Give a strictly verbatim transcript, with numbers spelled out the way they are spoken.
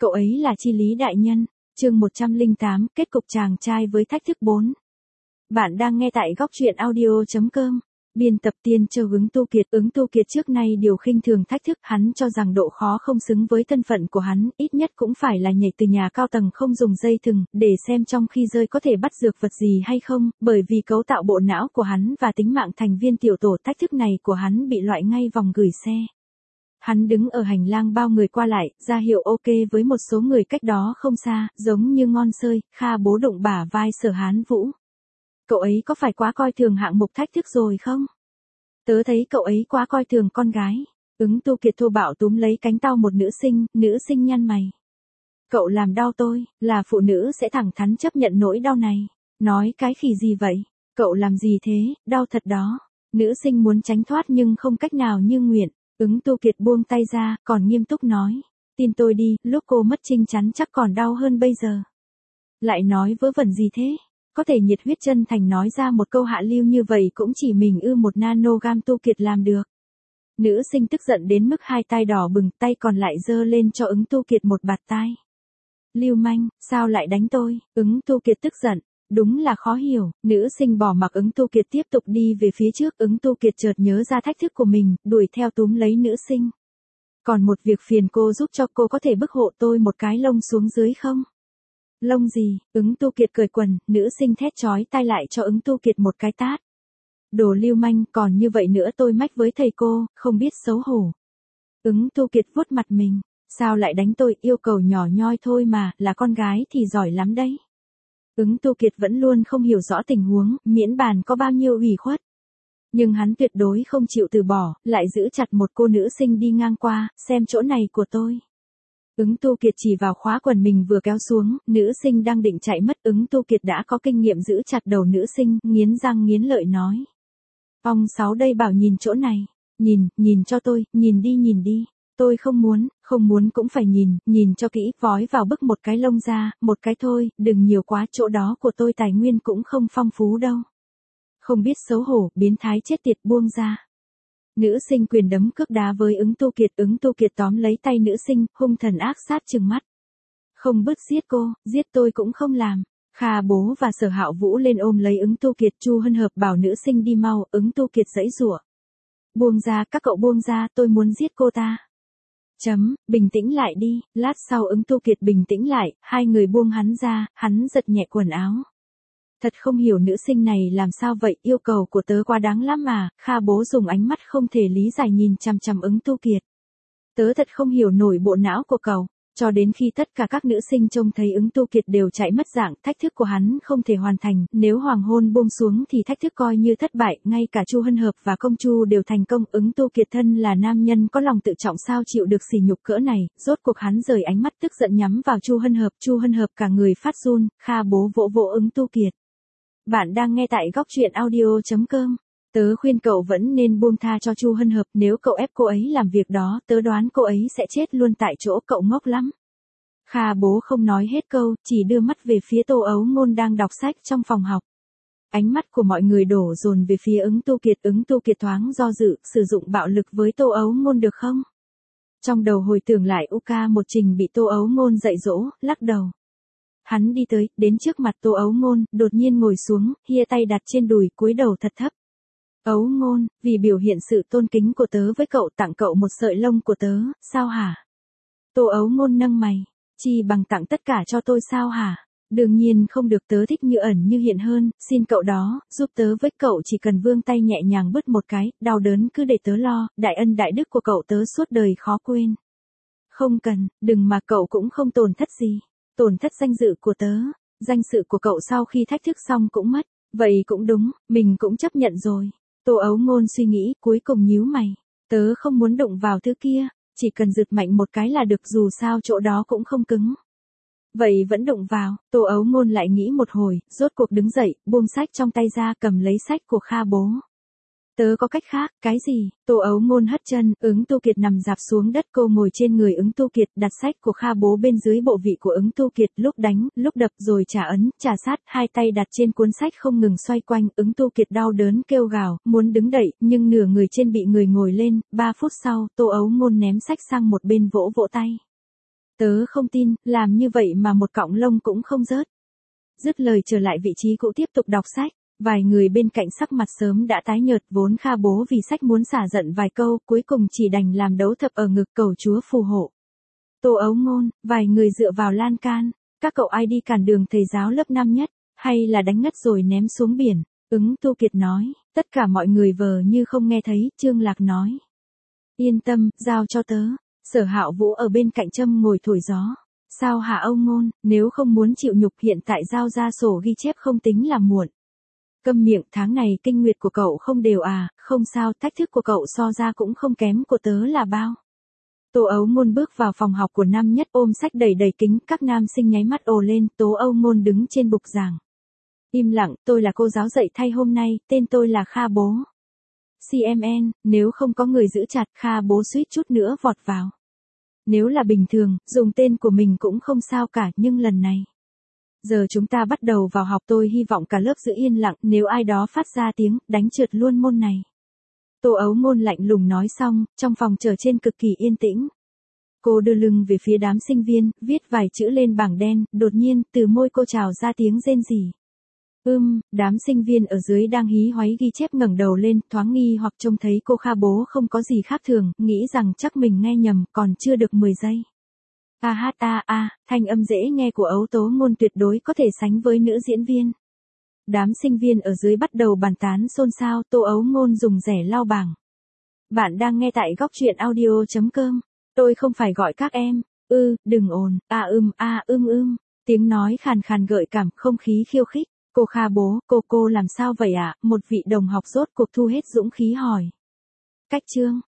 Cậu ấy là Chi Lý đại nhân. Chương một trăm lẻ tám, kết cục chàng trai với thách thức bốn. Bạn đang nghe tại góc truyện audio chấm com. Biên tập Tiên Châu. Ứng Tu Kiệt. Ứng Tu Kiệt trước nay điều khinh thường thách thức, hắn cho rằng độ khó không xứng với thân phận của hắn, ít nhất cũng phải là nhảy từ nhà cao tầng không dùng dây thừng, để xem trong khi rơi có thể bắt dược vật gì hay không, bởi vì cấu tạo bộ não của hắn và tính mạng thành viên tiểu tổ thách thức này của hắn bị loại ngay vòng gửi xe. Hắn đứng ở hành lang bao người qua lại, ra hiệu ok với một số người cách đó không xa, giống như ngon sơi. Kha Bố đụng bả vai Sở Hán Vũ. Cậu ấy có phải quá coi thường hạng mục thách thức rồi không? Tớ thấy cậu ấy quá coi thường con gái. Ứng Tu Kiệt thô bạo túm lấy cánh tay một nữ sinh, nữ sinh nhăn mày. Cậu làm đau tôi, là phụ nữ sẽ thẳng thắn chấp nhận nỗi đau này. Nói cái khỉ gì vậy? Cậu làm gì thế, đau thật đó. Nữ sinh muốn tránh thoát nhưng không cách nào như nguyện. Ứng Tu Kiệt buông tay ra, còn nghiêm túc nói. Tin tôi đi, lúc cô mất Trinh chắn chắc còn đau hơn bây giờ. Lại nói vớ vẩn gì thế? Có thể nhiệt huyết chân thành nói ra một câu hạ lưu như vậy cũng chỉ mình ư một nanogam Tu Kiệt làm được. Nữ sinh tức giận đến mức hai tay đỏ bừng, tay còn lại giơ lên cho Ứng Tu Kiệt một bạt tai. Lưu manh, sao lại đánh tôi? Ứng Tu Kiệt tức giận. Đúng là khó hiểu. Nữ sinh bỏ mặc Ứng Tu Kiệt tiếp tục đi về phía trước. Ứng Tu Kiệt chợt nhớ ra thách thức của mình, đuổi theo túm lấy nữ sinh. Còn một việc phiền cô giúp cho, cô có thể bức hộ tôi một cái lông xuống dưới không? Lông gì? Ứng Tu Kiệt cởi quần, nữ sinh thét chói tai lại cho Ứng Tu Kiệt một cái tát. Đồ lưu manh, còn như vậy nữa tôi mách với thầy cô, không biết xấu hổ. Ứng Tu Kiệt vuốt mặt mình. Sao lại đánh tôi, yêu cầu nhỏ nhoi thôi mà, là con gái thì giỏi lắm đấy. Ứng Tu Kiệt vẫn luôn không hiểu rõ tình huống, miễn bàn có bao nhiêu ủy khuất. Nhưng hắn tuyệt đối không chịu từ bỏ, lại giữ chặt một cô nữ sinh đi ngang qua, xem chỗ này của tôi. Ứng Tu Kiệt chỉ vào khóa quần mình vừa kéo xuống, nữ sinh đang định chạy mất. Ứng Tu Kiệt đã có kinh nghiệm giữ chặt đầu nữ sinh, nghiến răng nghiến lợi nói. Ông Sáu đây bảo nhìn chỗ này, nhìn, nhìn cho tôi, nhìn đi nhìn đi. Tôi không muốn, không muốn cũng phải nhìn, nhìn cho kỹ, vói vào bức một cái lông ra, một cái thôi, đừng nhiều quá, chỗ đó của tôi tài nguyên cũng không phong phú đâu. Không biết xấu hổ, biến thái chết tiệt, buông ra. Nữ sinh quyền đấm cước đá với Ứng Tu Kiệt. Ứng Tu Kiệt tóm lấy tay nữ sinh, hung thần ác sát trừng mắt. Không bứt giết cô, giết tôi cũng không làm. Kha Bố và Sở Hạo Vũ lên ôm lấy Ứng Tu Kiệt. Chu Hân Hợp bảo nữ sinh đi mau. Ứng Tu Kiệt giãy giụa. Buông ra, các cậu buông ra, tôi muốn giết cô ta. Chấm, bình tĩnh lại đi. Lát sau Ứng Tu Kiệt bình tĩnh lại, hai người buông hắn ra, hắn giật nhẹ quần áo. Thật không hiểu nữ sinh này làm sao vậy, yêu cầu của tớ quá đáng lắm mà. Kha Bố dùng ánh mắt không thể lý giải nhìn chằm chằm Ứng Tu Kiệt. Tớ thật không hiểu nổi bộ não của cậu. Cho đến khi tất cả các nữ sinh trông thấy Ứng Tu Kiệt đều chạy mất dạng, thách thức của hắn không thể hoàn thành, nếu hoàng hôn buông xuống thì thách thức coi như thất bại, ngay cả Chu Hân Hợp và Công Chu đều thành công. Ứng Tu Kiệt thân là nam nhân có lòng tự trọng sao chịu được sỉ nhục cỡ này, rốt cuộc hắn rời ánh mắt tức giận nhắm vào Chu Hân Hợp. Chu Hân Hợp cả người phát run. Kha Bố vỗ vỗ Ứng Tu Kiệt. Bạn đang nghe tại góc truyện audio chấm com. Tớ khuyên cậu vẫn nên buông tha cho Chu Hân Hợp, nếu cậu ép cô ấy làm việc đó, tớ đoán cô ấy sẽ chết luôn tại chỗ. Cậu ngốc lắm. Kha Bố không nói hết câu, chỉ đưa mắt về phía Tô Ấu Ngôn đang đọc sách trong phòng học. Ánh mắt của mọi người đổ dồn về phía Ứng Tu Kiệt. Ứng Tu Kiệt thoáng do dự, sử dụng bạo lực với Tô Ấu Ngôn được không? Trong đầu hồi tưởng lại u ca một trình bị Tô Ấu Ngôn dạy dỗ, lắc đầu. Hắn đi tới, đến trước mặt Tô Ấu Ngôn, đột nhiên ngồi xuống, hia tay đặt trên đùi, cúi đầu thật thấp. Ấu Ngôn, vì biểu hiện sự tôn kính của tớ với cậu, tặng cậu một sợi lông của tớ, sao hả? Tô Ấu Ngôn nâng mày. Chi bằng tặng tất cả cho tôi sao hả? Đương nhiên không được, tớ thích như ẩn như hiện hơn, xin cậu đó, giúp tớ với cậu, chỉ cần vươn tay nhẹ nhàng bứt một cái, đau đớn cứ để tớ lo, đại ân đại đức của cậu tớ suốt đời khó quên. Không cần, đừng mà, cậu cũng không tổn thất gì. Tổn thất danh dự của tớ, danh dự của cậu sau khi thách thức xong cũng mất, vậy cũng đúng, mình cũng chấp nhận rồi. Tô Ấu Ngôn suy nghĩ, cuối cùng nhíu mày, tớ không muốn đụng vào thứ kia, chỉ cần giật mạnh một cái là được, dù sao chỗ đó cũng không cứng. Vậy vẫn đụng vào. Tô Ấu Ngôn lại nghĩ một hồi, rốt cuộc đứng dậy, buông sách trong tay ra, cầm lấy sách của Kha Bố. Tớ có cách khác. Cái gì? Tô Ấu Ngôn hất chân. Ứng Tu Kiệt nằm dạp xuống đất, cô ngồi trên người Ứng Tu Kiệt, đặt sách của Kha Bố bên dưới bộ vị của Ứng Tu Kiệt, lúc đánh, lúc đập rồi trả ấn, trả sát, hai tay đặt trên cuốn sách không ngừng xoay quanh. Ứng Tu Kiệt đau đớn kêu gào, muốn đứng dậy, nhưng nửa người trên bị người ngồi lên. Ba phút sau, Tô Ấu Ngôn ném sách sang một bên, vỗ vỗ tay. Tớ không tin, làm như vậy mà một cọng lông cũng không rớt. Dứt lời trở lại vị trí cũ tiếp tục đọc sách. Vài người bên cạnh sắc mặt sớm đã tái nhợt, vốn Kha bố vì sách muốn xả giận vài câu, cuối cùng chỉ đành làm đấu thập ở ngực cầu Chúa phù hộ. Tô Ấu Ngôn, vài người dựa vào lan can, các cậu ai đi cản đường thầy giáo lớp năm nhất, hay là đánh ngất rồi ném xuống biển, Ứng Tu Kiệt nói, tất cả mọi người vờ như không nghe thấy, Trương Lạc nói. Yên tâm, giao cho tớ, Sở Hạo Vũ ở bên cạnh châm ngồi thổi gió. Sao hả Âu Ngôn, nếu không muốn chịu nhục hiện tại giao ra sổ ghi chép không tính là muộn. Câm miệng, tháng này kinh nguyệt của cậu không đều à, không sao, thách thức của cậu so ra cũng không kém của tớ là bao. Tô Ấu Ngôn bước vào phòng học của năm nhất ôm sách đầy đầy kính, các nam sinh nháy mắt ồ lên, Tố Ấu Ngôn đứng trên bục giảng. Im lặng, tôi là cô giáo dạy thay hôm nay, tên tôi là Kha bố. xê em en, nếu không có người giữ chặt, Kha bố suýt chút nữa vọt vào. Nếu là bình thường, dùng tên của mình cũng không sao cả, nhưng lần này. Giờ chúng ta bắt đầu vào học, tôi hy vọng cả lớp giữ yên lặng, nếu ai đó phát ra tiếng, đánh trượt luôn môn này. Tô Ấu Ngôn lạnh lùng nói xong, trong phòng trở trên cực kỳ yên tĩnh. Cô đưa lưng về phía đám sinh viên, viết vài chữ lên bảng đen, đột nhiên, từ môi cô trào ra tiếng rên rỉ. Ưm, đám sinh viên ở dưới đang hí hoáy ghi chép ngẩng đầu lên, thoáng nghi hoặc trông thấy cô Kha bố không có gì khác thường, nghĩ rằng chắc mình nghe nhầm, còn chưa được mười giây. A hát a a, thanh âm dễ nghe của Ấu Tố Ngôn tuyệt đối có thể sánh với nữ diễn viên. Đám sinh viên ở dưới bắt đầu bàn tán xôn xao, Tô Ấu Ngôn dùng rẻ lau bảng. Bạn đang nghe tại góc truyện audio chấm com. Tôi không phải gọi các em. Ư, đừng ồn, a ưm a ưm ưm. Tiếng nói khàn khàn gợi cảm, không khí khiêu khích. Cô Kha bố, cô cô làm sao vậy ạ? À? Một vị đồng học rốt cuộc thu hết dũng khí hỏi. Cách chương.